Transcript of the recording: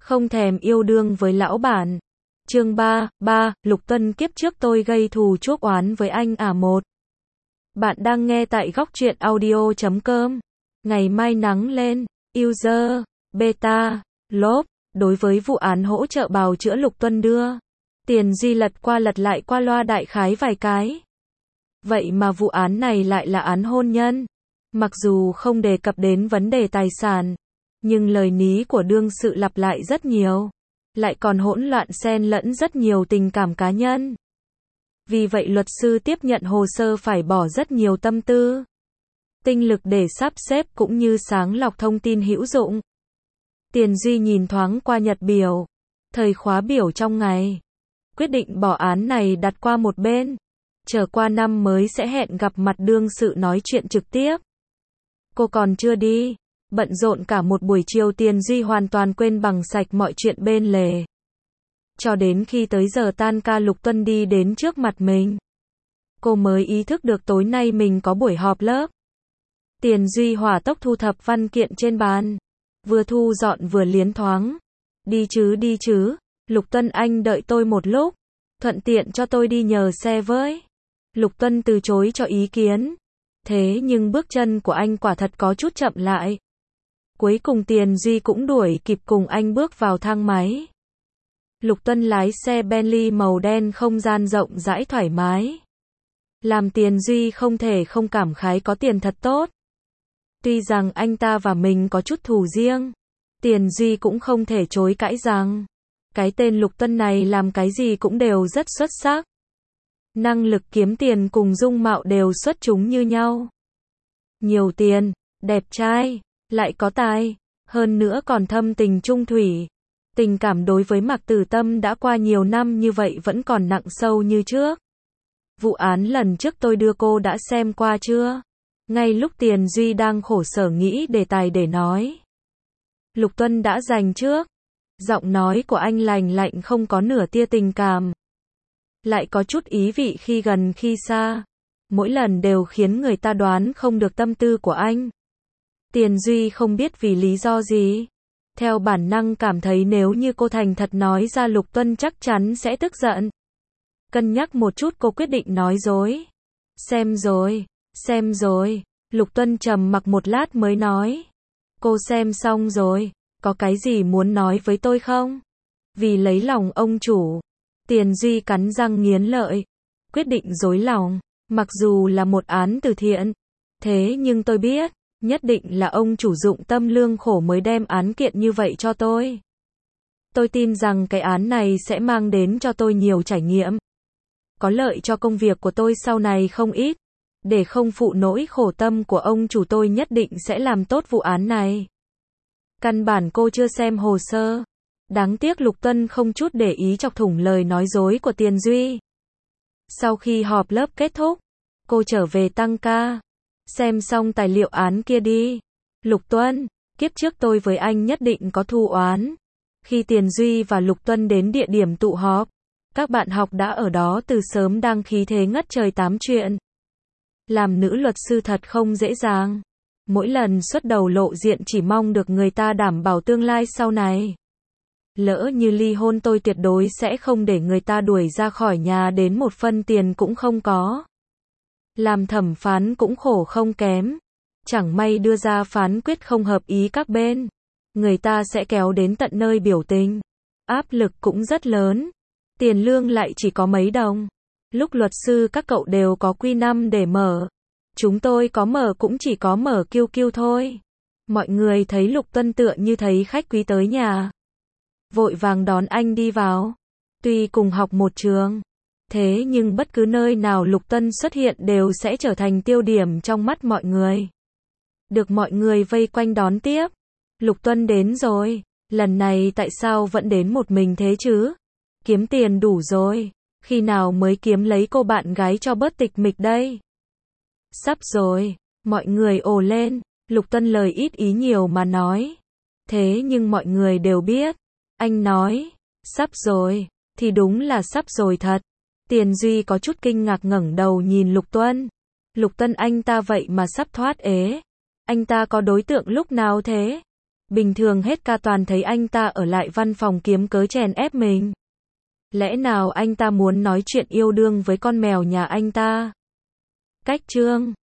Không thèm yêu đương với lão bản. Chương 3, Lục Tuân kiếp trước tôi gây thù chuốc oán với anh à. Một. Bạn đang nghe tại góc truyện audio.com. Ngày mai nắng lên. User. Beta. Lốp. Đối với vụ án hỗ trợ bào chữa Lục Tuân đưa tiền Duy lật qua lật lại qua loa đại khái vài cái. Vậy mà vụ án này lại là án hôn nhân. Mặc dù không đề cập đến vấn đề tài sản, nhưng lời ní của đương sự lặp lại rất nhiều. Lại còn hỗn loạn xen lẫn rất nhiều tình cảm cá nhân. Vì vậy luật sư tiếp nhận hồ sơ phải bỏ rất nhiều tâm tư, tinh lực để sắp xếp cũng như sáng lọc thông tin hữu dụng. Tiền Duy nhìn thoáng qua nhật biểu, thời khóa biểu trong ngày. Quyết định bỏ án này đặt qua một bên. Chờ qua năm mới sẽ hẹn gặp mặt đương sự nói chuyện trực tiếp. Cô còn chưa đi. Bận rộn cả một buổi chiều Tiền Duy hoàn toàn quên bằng sạch mọi chuyện bên lề. Cho đến khi tới giờ tan ca Lục Tuân đi đến trước mặt mình. Cô mới ý thức được tối nay mình có buổi họp lớp. Tiền Duy hỏa tốc thu thập văn kiện trên bàn. Vừa thu dọn vừa liến thoáng. Đi chứ, Lục Tuân anh đợi tôi một lúc. Thuận tiện cho tôi đi nhờ xe với. Lục Tuân từ chối cho ý kiến. Thế nhưng bước chân của anh quả thật có chút chậm lại. Cuối cùng Tiền Duy cũng đuổi kịp cùng anh bước vào thang máy. Lục Tuân lái xe Bentley màu đen không gian rộng rãi thoải mái. Làm Tiền Duy không thể không cảm khái có tiền thật tốt. Tuy rằng anh ta và mình có chút thù riêng, Tiền Duy cũng không thể chối cãi rằng cái tên Lục Tuân này làm cái gì cũng đều rất xuất sắc. Năng lực kiếm tiền cùng dung mạo đều xuất chúng như nhau. Nhiều tiền, đẹp trai, lại có tài, hơn nữa còn thâm tình trung thủy. Tình cảm đối với Mạc Tử Tâm đã qua nhiều năm như vậy vẫn còn nặng sâu như trước. Vụ án lần trước tôi đưa cô đã xem qua chưa? Ngay lúc Tiền Duy đang khổ sở nghĩ đề tài để nói, Lục Tuân đã giành trước. Giọng nói của anh lành lạnh không có nửa tia tình cảm. Lại có chút ý vị khi gần khi xa. Mỗi lần đều khiến người ta đoán không được tâm tư của anh. Tiền Duy không biết vì lý do gì. Theo bản năng cảm thấy nếu như cô thành thật nói ra Lục Tuân chắc chắn sẽ tức giận. Cân nhắc một chút cô quyết định nói dối. Xem rồi. Lục Tuân trầm mặc một lát mới nói. Cô xem xong rồi, có cái gì muốn nói với tôi không? Vì lấy lòng ông chủ. Tiền Duy cắn răng nghiến lợi. Quyết định dối lòng, mặc dù là một án từ thiện. Thế nhưng tôi biết, nhất định là ông chủ dụng tâm lương khổ mới đem án kiện như vậy cho tôi. Tôi tin rằng cái án này sẽ mang đến cho tôi nhiều trải nghiệm. Có lợi cho công việc của tôi sau này không ít. Để không phụ nỗi khổ tâm của ông chủ tôi nhất định sẽ làm tốt vụ án này. Căn bản cô chưa xem hồ sơ. Đáng tiếc Lục Tuân không chút để ý chọc thủng lời nói dối của Tiền Duy. Sau khi họp lớp kết thúc, cô trở về tăng ca. Xem xong tài liệu án kia đi. Lục Tuân, kiếp trước tôi với anh nhất định có thù oán. Khi Tiền Duy và Lục Tuân đến địa điểm tụ họp, các bạn học đã ở đó từ sớm đang khí thế ngất trời tám chuyện. Làm nữ luật sư thật không dễ dàng. Mỗi lần xuất đầu lộ diện chỉ mong được người ta đảm bảo tương lai sau này. Lỡ như ly hôn tôi tuyệt đối sẽ không để người ta đuổi ra khỏi nhà đến một phân tiền cũng không có. Làm thẩm phán cũng khổ không kém. Chẳng may đưa ra phán quyết không hợp ý các bên. Người ta sẽ kéo đến tận nơi biểu tình. Áp lực cũng rất lớn. Tiền lương lại chỉ có mấy đồng. Lúc luật sư các cậu đều có Q5 để mở. Chúng tôi có mở cũng chỉ có mở QQ thôi. Mọi người thấy Lục Tuân tựa như thấy khách quý tới nhà. Vội vàng đón anh đi vào. Tuy cùng học một trường. Thế nhưng bất cứ nơi nào Lục Tuân xuất hiện đều sẽ trở thành tiêu điểm trong mắt mọi người. Được mọi người vây quanh đón tiếp. Lục Tuân đến rồi. Lần này tại sao vẫn đến một mình thế chứ? Kiếm tiền đủ rồi. Khi nào mới kiếm lấy cô bạn gái cho bớt tịch mịch đây? Sắp rồi. Mọi người ồ lên. Lục Tuân lời ít ý nhiều mà nói. Thế nhưng mọi người đều biết. Anh nói. Sắp rồi. Thì đúng là sắp rồi thật. Tiền Duy có chút kinh ngạc ngẩng đầu nhìn Lục Tuân. Lục Tuân anh ta vậy mà sắp thoát ế. Anh ta có đối tượng lúc nào thế? Bình thường hết ca toàn thấy anh ta ở lại văn phòng kiếm cớ chèn ép mình. Lẽ nào anh ta muốn nói chuyện yêu đương với con mèo nhà anh ta? Cách chương